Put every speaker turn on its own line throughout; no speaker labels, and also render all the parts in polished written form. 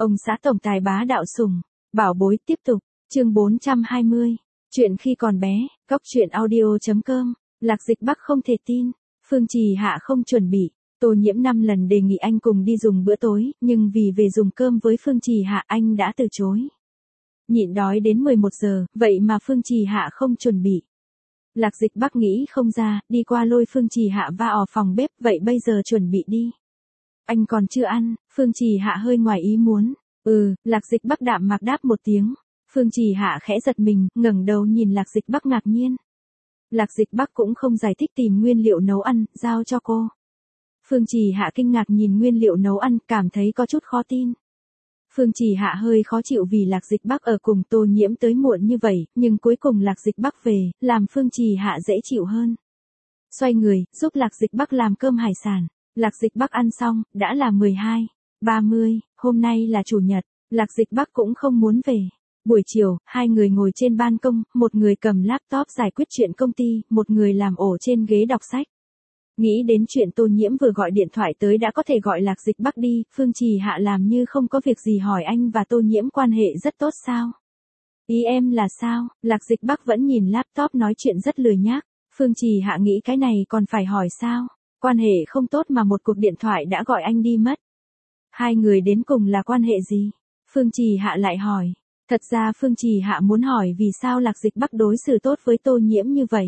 Ông xã tổng tài bá đạo sủng, bảo bối tiếp tục, chương 420, chuyện khi còn bé, góc chuyện audio.com, Lạc Dịch Bắc không thể tin, Phương Trì Hạ không chuẩn bị, Tô Nhiễm 5 lần đề nghị anh cùng đi dùng bữa tối, nhưng vì về dùng cơm với Phương Trì Hạ anh đã từ chối. Nhịn đói đến 11 giờ, vậy mà Phương Trì Hạ không chuẩn bị. Lạc Dịch Bắc nghĩ không ra, đi qua lôi Phương Trì Hạ vào phòng bếp, vậy bây giờ chuẩn bị đi. Anh còn chưa ăn, Phương Trì Hạ hơi ngoài ý muốn. Lạc Dịch Bắc đạm mạc đáp một tiếng. Phương Trì Hạ khẽ giật mình, ngẩng đầu nhìn Lạc Dịch Bắc ngạc nhiên. Lạc Dịch Bắc cũng không giải thích tìm nguyên liệu nấu ăn, giao cho cô. Phương Trì Hạ kinh ngạc nhìn nguyên liệu nấu ăn, cảm thấy có chút khó tin. Phương Trì Hạ hơi khó chịu vì Lạc Dịch Bắc ở cùng Tô Nhiễm tới muộn như vậy, nhưng cuối cùng Lạc Dịch Bắc về, làm Phương Trì Hạ dễ chịu hơn. Xoay người, giúp Lạc Dịch Bắc làm cơm hải sản. Lạc Dịch Bắc ăn xong, đã là 12:30, hôm nay là chủ nhật, Lạc Dịch Bắc cũng không muốn về. Buổi chiều, hai người ngồi trên ban công, một người cầm laptop giải quyết chuyện công ty, một người làm ổ trên ghế đọc sách. Nghĩ đến chuyện Tô Nhiễm vừa gọi điện thoại tới đã có thể gọi Lạc Dịch Bắc đi, Phương Trì Hạ làm như không có việc gì hỏi anh và Tô Nhiễm quan hệ rất tốt sao? Ý em là sao? Lạc Dịch Bắc vẫn nhìn laptop nói chuyện rất lười nhác. Phương Trì Hạ nghĩ cái này còn phải hỏi sao? Quan hệ không tốt mà một cuộc điện thoại đã gọi anh đi mất. Hai người đến cùng là quan hệ gì? Phương Trì Hạ lại hỏi. Thật ra Phương Trì Hạ muốn hỏi vì sao Lạc Dịch Bắc đối xử tốt với Tô Nhiễm như vậy.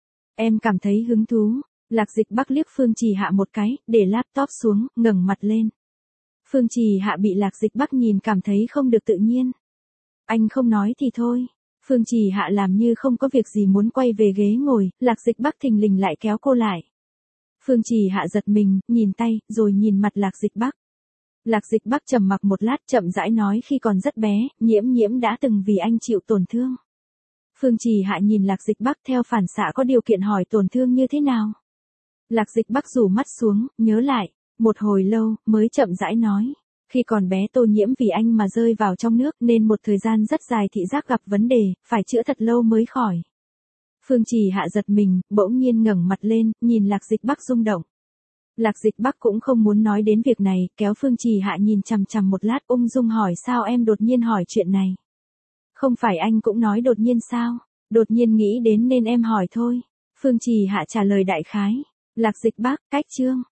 Em cảm thấy hứng thú. Lạc Dịch Bắc liếc Phương Trì Hạ một cái, để laptop xuống, ngẩng mặt lên. Phương Trì Hạ bị Lạc Dịch Bắc nhìn cảm thấy không được tự nhiên. Anh không nói thì thôi. Phương Trì Hạ làm như không có việc gì muốn quay về ghế ngồi, Lạc Dịch Bắc thình lình lại kéo cô lại. Phương Trì Hạ giật mình, nhìn tay, rồi nhìn mặt Lạc Dịch Bắc. Lạc Dịch Bắc trầm mặc một lát, chậm rãi nói khi còn rất bé, Nhiễm đã từng vì anh chịu tổn thương. Phương Trì Hạ nhìn Lạc Dịch Bắc theo phản xạ có điều kiện hỏi tổn thương như thế nào. Lạc Dịch Bắc rủ mắt xuống, nhớ lại, một hồi lâu, mới chậm rãi nói. Khi còn bé Tô Nhiễm vì anh mà rơi vào trong nước nên một thời gian rất dài thị giác gặp vấn đề, phải chữa thật lâu mới khỏi. Phương Trì Hạ giật mình, bỗng nhiên ngẩng mặt lên, nhìn Lạc Dịch Bắc rung động. Lạc Dịch Bắc cũng không muốn nói đến việc này, kéo Phương Trì Hạ nhìn chằm chằm một lát ung dung hỏi sao em đột nhiên hỏi chuyện này. Không phải anh cũng nói đột nhiên sao, đột nhiên nghĩ đến nên em hỏi thôi. Phương Trì Hạ trả lời đại khái. Lạc Dịch Bắc, cách chương.